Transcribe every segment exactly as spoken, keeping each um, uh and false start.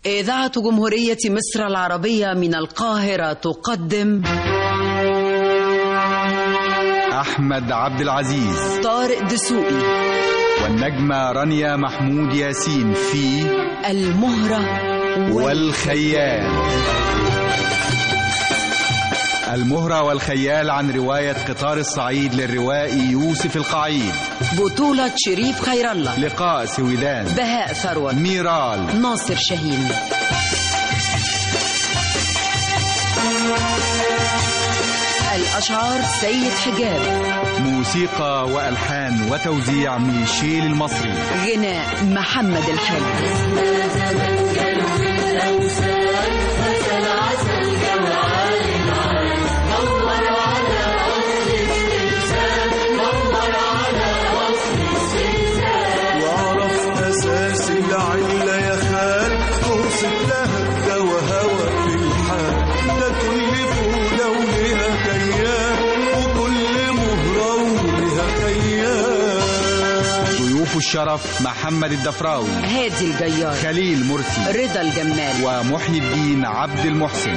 إذاعة جمهورية مصر العربية من القاهرة تقدم أحمد عبد العزيز، طارق دسوقي، والنجمة رانيا محمود ياسين في المهرة والخيال. المهرة والخيال عن رواية قطار الصعيد للروائي يوسف القعيد، بطولة شريف خير الله، لقاء سويدان، بهاء ثروت، ميرال، ناصر شاهين. الأشعار سيد حجاب، موسيقى وألحان وتوزيع ميشيل المصري، غناء محمد الحاج. واعرف أساس العلة يا خال، توصف لها الدوا هوا في الحال، ده كل فولة ولها كيان، وكل مهرة ولها كيان. ضيوف الشرف محمد الدفراوي، هادي الجيار، خليل مرسي، رضا الجمال، ومحيي الدين عبد المحسن.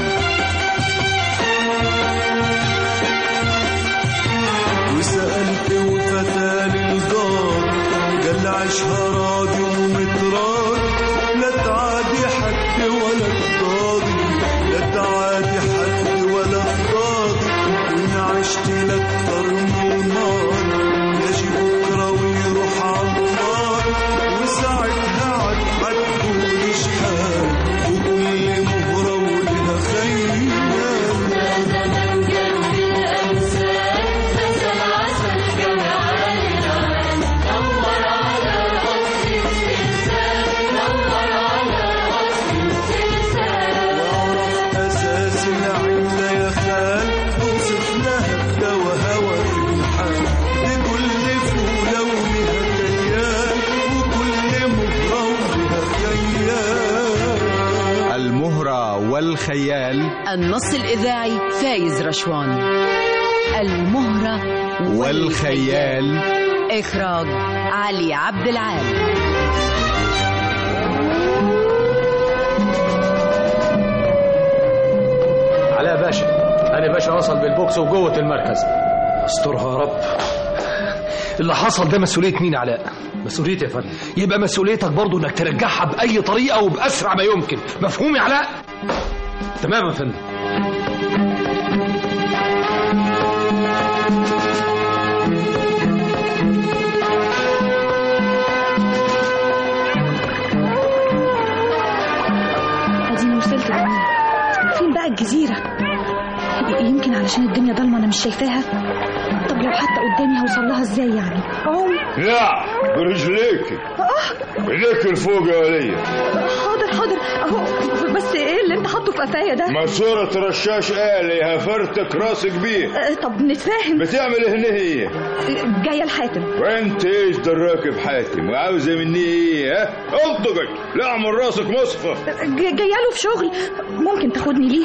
وسألت وفتاني الجار، قال عيشها راضي ومتراضي، لا تعادي حد ولا تضاضي، لا تعادي حد ولا تضاضي، وإن عشت لأكتر من النار، يجي بكرة ويروح عالنار، وساعتها عاد حتقول شحال، وكل مهرة ولها خيال. والخيال. النص الإذاعي فايز رشوان. المهرة والخيال. إخراج علي عبد العال. علاء باشا، أنا باشا وصل بالبوكس وجوه المركز. استرها يا رب. اللي حصل ده مسؤولية مين علاء؟ مسؤوليتي يا فندم. يبقى مسؤوليتك برضو انك ترجعها بأي طريقة وبأسرع ما يمكن، مفهوم يا علاء؟ تمام يا فندم. اديني وصلت لهنا. فين بقى الجزيرة؟ يمكن علشان الدنيا ضلمة انا مش شايفاها. طب لو حتى قدامي هوصل لها ازاي يعني؟ اهو. لا برجليك. اه رجليك لفوق يا ولية. حاضر حاضر اهو. بس ايه اللي انت حاطه في قفايا ده؟ ماسورة رشاش آلي هفرتك راسك بيه. أه طب نتفاهم. بتعمل هنا هي؟ جاية الحاتم. وانت ايش دراك بحاتم وعاوزة مني ايه؟ ها انطقك لا اعمل راسك مصفى. جاية له في شغل، ممكن تاخدني ليه؟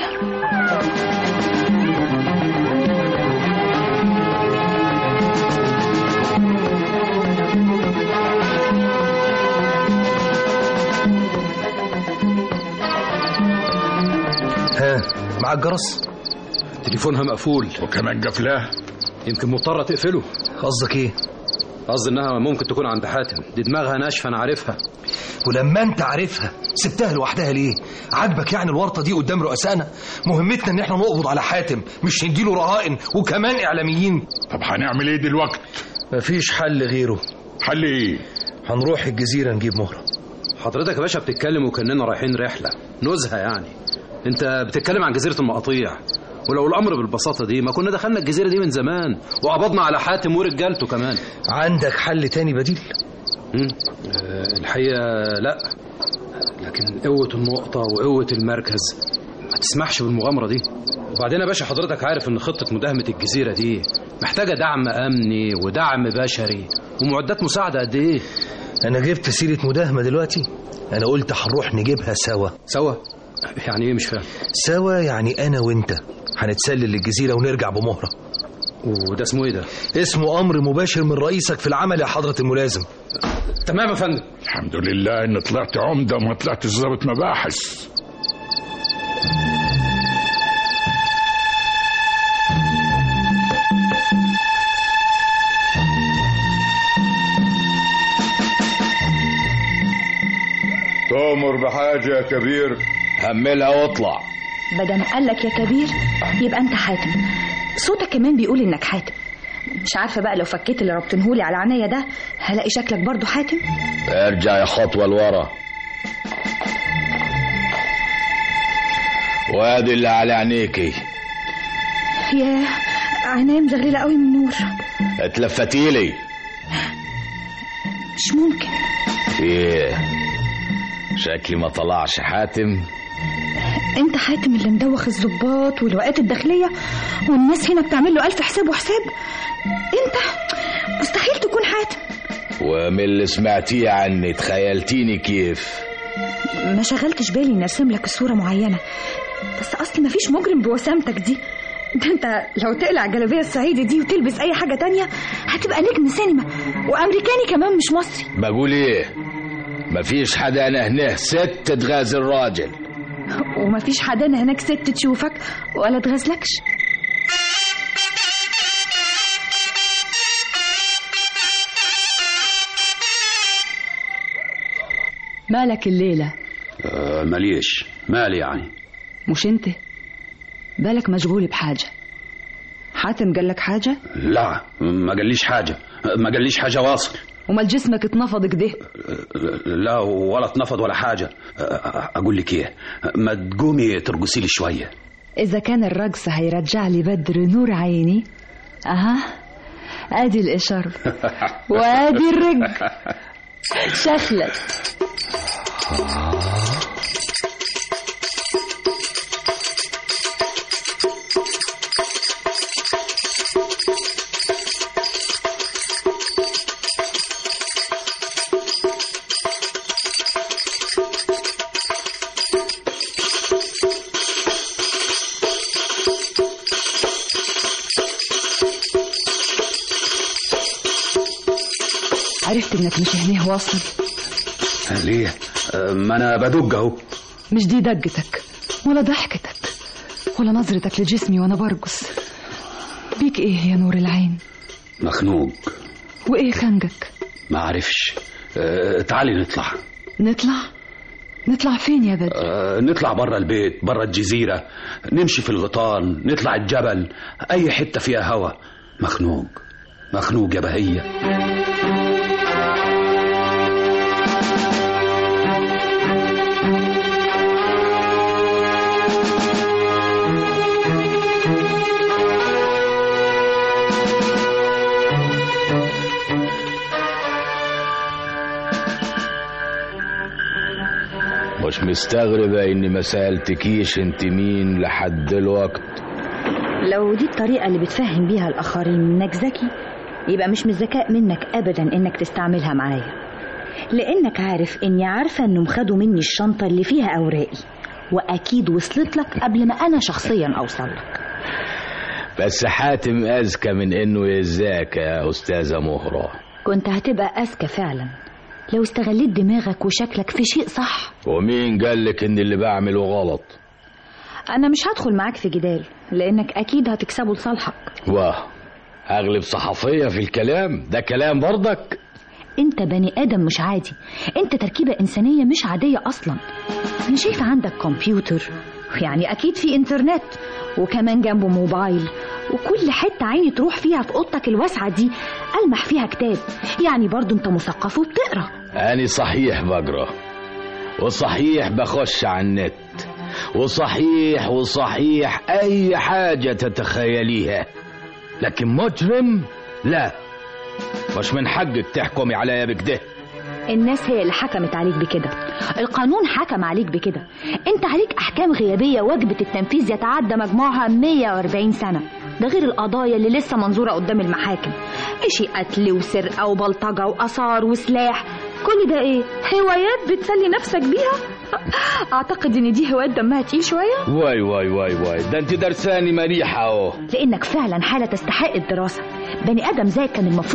ها معاك جرس؟ تليفونها مقفول وكمان قفلاه. يمكن مضطرة تقفله. قصدك ايه؟ قصدي انها ممكن تكون عند حاتم، دي دماغها ناشفة انا عارفها. ولما انت عارفها سبتها لوحدها ليه؟ عاجبك يعني الورطة دي قدام رؤسائنا؟ مهمتنا ان احنا نقبض على حاتم، مش نديله رهائن وكمان اعلاميين. طب هنعمل ايه دلوقتي؟ مفيش حل غيره. حل ايه؟ هنروح الجزيرة نجيب مهرة. حضرتك يا باشا بتتكلم وكأننا رايحين رحلة نزهة يعني. انت بتتكلم عن جزيرة المقاطيع، ولو الامر بالبساطة دي ما كنا دخلنا الجزيرة دي من زمان وقبضنا على حاتم ورجالته كمان. عندك حل تاني بديل؟ امم أه الحقيقة لا، لكن قوة النقطة وقوة المركز ما تسمحش بالمغامرة دي. وبعدين يا باشا حضرتك عارف ان خطة مداهمة الجزيرة دي محتاجة دعم امني ودعم بشري ومعدات مساعدة قد ايه. انا جبت سيرة مداهمة دلوقتي؟ انا قلت هنروح نجيبها سوا. سوا؟ يعني ايه مش فاهم؟ سوا يعني انا وانت هنتسلل للجزيرة ونرجع بمهرة. وده اسمه ايه ده؟ اسمه امر مباشر من رئيسك في العمل يا حضرة الملازم. تمام يا فندم. الحمد لله ان طلعت عمده وما طلعت ضابط مباحث. تؤمر بحاجه يا كبير؟ هملها واطلع. بدل قال لك يا كبير يبقى انت حاتم. صوتك كمان بيقول انك حاتم. مش عارفه بقى لو فكيت اللي ربطنهولي على عينيا ده هلاقي شكلك برضو حاتم. ارجع يا خطوه لورا. وادي اللي على عينيكي. يا عينيا مزغلله قوي من النور. اتلفتي لي. مش ممكن. ايه شكلي ما طلعش حاتم. انت حاتم اللي مدوخ الضباط والوقات الداخليه والناس هنا بتعمل له الف حساب وحساب. انت مستحيل تكون حاتم. ومن اللي سمعتيه عني تخيلتيني كيف؟ ما شغلتش بالي اني ارسم لك الصوره معينه، بس اصلي ما فيش مجرم بوسامتك دي. ده انت لو تقلع جلابيه الصعيدي دي وتلبس اي حاجه تانية هتبقى نجم سينما وامريكاني كمان مش مصري. بقول ايه؟ مفيش حدا انا هنا ست تغازل راجل، ومفيش حدا هناك ست تشوفك ولا تغازلكش. مالك الليلة؟ أه ماليش. مالي يعني؟ مش انت بالك مشغول بحاجة؟ حاتم قالك حاجة؟ لا ما قاليش حاجة. ما قاليش حاجة واصل. ومال جسمك اتنفض كده؟ لا ولا اتنفض ولا حاجة. أقول لك إيه، ما تقومي ترقصي لي شوية. إذا كان الرقص هيرجع لي بدر نور عيني، أها أدي الإشارة وأدي الرق شخلك. عرفت انك مش هنيه واصل. ليه؟ ما انا بدق اهو. مش دي دقتك ولا ضحكتك ولا نظرتك لجسمي وانا برقص. بيك ايه يا نور العين؟ مخنوق. وايه خنقك؟ ما عارفش. أه تعالي نطلع. نطلع؟ نطلع فين يا بدر؟ أه نطلع برا البيت، برا الجزيرة، نمشي في الغيطان، نطلع الجبل، اي حتة فيها هوا. مخنوق مخنوق يا بهية. مش مستغربة اني ما سألتكيش انت مين لحد الوقت؟ لو دي الطريقة اللي بتفهم بيها الآخرين إنك ذكي يبقى مش من الذكاء منك أبدا إنك تستعملها معايا، لأنك عارف إني عارفة إنهم خدوا مني الشنطة اللي فيها أوراقي وأكيد وصلت لك قبل ما أنا شخصيا أوصل لك. بس حاتم أذكى من إنه يزاك يا أستاذة مهرة. كنت هتبقى أذكى فعلا لو استغليت دماغك وشكلك في شيء صح. ومين قالك إن اللي بعمله غلط؟ أنا مش هدخل معاك في جدال لأنك أكيد هتكسبه لصالحك. واه أغلب صحفية في الكلام ده كلام برضك؟ أنت بني آدم مش عادي، أنت تركيبة إنسانية مش عادية أصلا. أنا شايف عندك كمبيوتر، يعني أكيد في إنترنت، وكمان جنبه موبايل، وكل حتة عيني تروح فيها في أوضتك الواسعة دي ألمح فيها كتاب. يعني برضو أنت مثقف وبتقرأ. أنا صحيح بقرأ، وصحيح بخش على النت، وصحيح وصحيح أي حاجة تتخيليها، لكن مجرم لا، مش من حقك تحكمي عليا بكده. الناس هي اللي حكمت عليك بكده، القانون حكم عليك بكده. انت عليك احكام غيابيه واجبه التنفيذ يتعدى مجموعها مية وأربعين سنه، ده غير القضايا اللي لسه منظوره قدام المحاكم، اشي قتل وسرقه وبلطجه واثار وسلاح. كل ده ايه؟ هوايات بتسلي نفسك بيها؟ اعتقد ان دي هوايات دمها تقيل شويه. واي واي واي واي ده انت درساني مريحه اهو. لانك فعلا حاله تستحق الدراسه. بني ادم زيك كان المفروض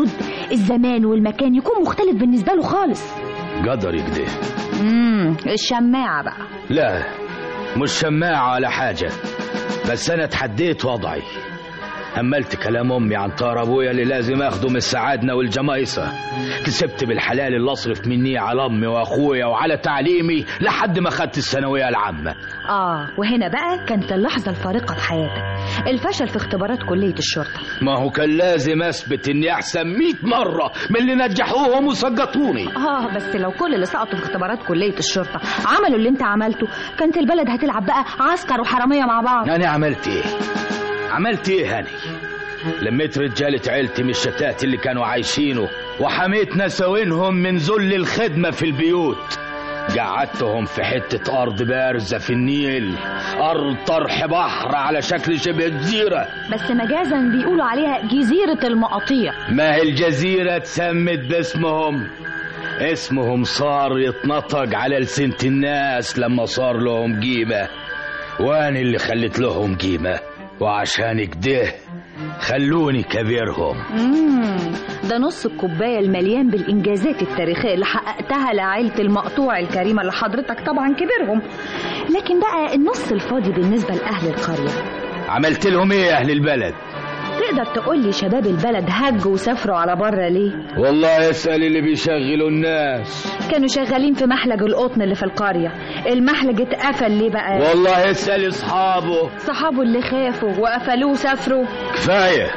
الزمان والمكان يكون مختلف بالنسبة له خالص. قدرك ده. امم الشماعة بقى. لا مش شماعة ولا حاجة، بس أنا اتحديت وضعي، هملت كلام أمي عن طار أبويا اللي لازم أخده من السعادنة والجمايصة، كسبت بالحلال اللي أصرف مني على أمي وأخويا وعلى تعليمي لحد ما خدت الثانوية العامة. آه وهنا بقى كانت اللحظة الفارقة في حياتك، الفشل في اختبارات كلية الشرطة. ما هو كان لازم أثبت إني أحسن مئة مرة من اللي نجحوهم وسقطوني. آه بس لو كل اللي سقطوا في اختبارات كلية الشرطة عملوا اللي أنت عملته كانت البلد هتلعب بقى عسكر وحرامية مع بعض. أنا عملت إيه؟ عملت إيه هاني؟ لميت رجالة عيلتي من الشتات اللي كانوا عايشينه وحميت نساوينهم من ذل الخدمة في البيوت، قعدتهم في حتة أرض بارزة في النيل، أرض طرح بحر على شكل شبه جزيرة، بس مجازا بيقولوا عليها جزيرة المقاطيع. ما هي الجزيرة اتسمت باسمهم، اسمهم صار يتنطق على لسنة الناس لما صار لهم قيمة، وأنا اللي خلت لهم قيمة، وعشان كده خلوني كبيرهم. امم ده نص الكوبايه المليان بالانجازات التاريخيه اللي حققتها لعائله المقطوع الكريمه اللي حضرتك طبعا كبيرهم، لكن بقى النص الفاضي بالنسبه لاهل القريه. عملت لهم ايه اهل البلد؟ تقدر تقول لي شباب البلد هجوا وسافروا على بره ليه؟ والله اسأل اللي بيشغلوا الناس. كانوا شغالين في محلج القطن اللي في القرية، المحلج اتقفل ليه بقى؟ والله اسأل اصحابه. صحابه اللي خافوا وقفلوه وسافروا. كفاية.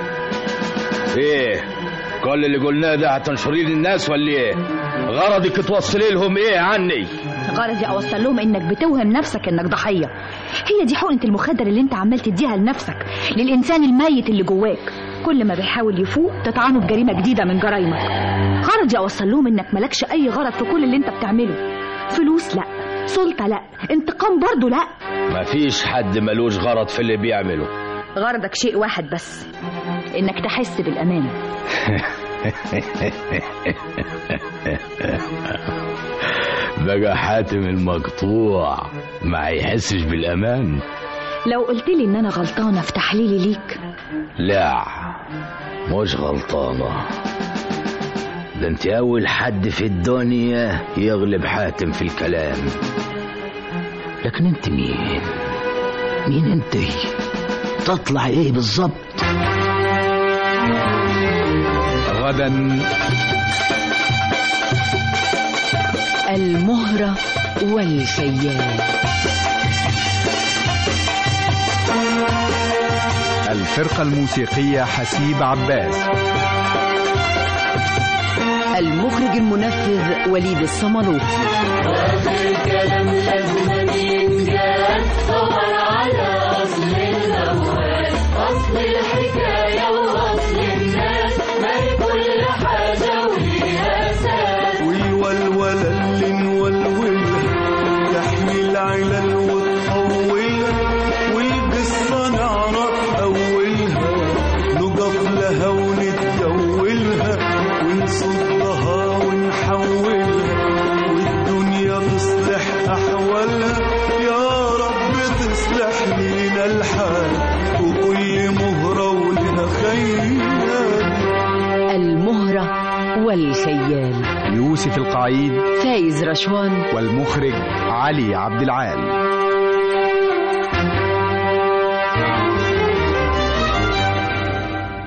ايه كل اللي قلناه ده هتنشريه للناس ولا ايه؟ غرضك توصلي لهم ايه عني؟ غرضي اوصل لهم انك بتوهم نفسك انك ضحية، هي دي حقنة المخدر اللي انت عمال تديها لنفسك، للانسان الميت اللي جواك، كل ما بيحاول يفوق تطعنه بجريمة جديدة من جرايمك. غرضي اوصل لهم انك ملكش اي غرض في كل اللي انت بتعمله، فلوس لا، سلطة لا، انتقام برضو لا. مفيش حد ملوش غرض في اللي بيعمله. غرضك شيء واحد بس، انك تحس بالامان. بقى حاتم المقطوع ما يحسش بالامان؟ لو قلت لي ان انا غلطانه في تحليلي ليك. لا مش غلطانه، ده انت اول حد في الدنيا يغلب حاتم في الكلام. لكن انت مين؟ مين انت؟ تطلع ايه بالظبط؟ غدا المهرة والخيال. الفرقة الموسيقية حسيب عباس. المخرج المنفذ وليد الصملوطي. واخر كلام لازم ينجال، طبعا على اصل الموال، اصل الحكايه واصل الناس، ما هي كل حاجه وليها اساس. والولوله اللي نولولها تحمي العلل وتطولها، والقصه نعرف اولها، نقف لها ونتجولها ونصدها ونحولها، والدنيا تصلح أحوالها، يا رب تصلح لينا الحال، وكل مهرة ولها خيال. المهرة والخيال. يوسف القعيد، فايز رشوان، والمخرج علي عبد العال.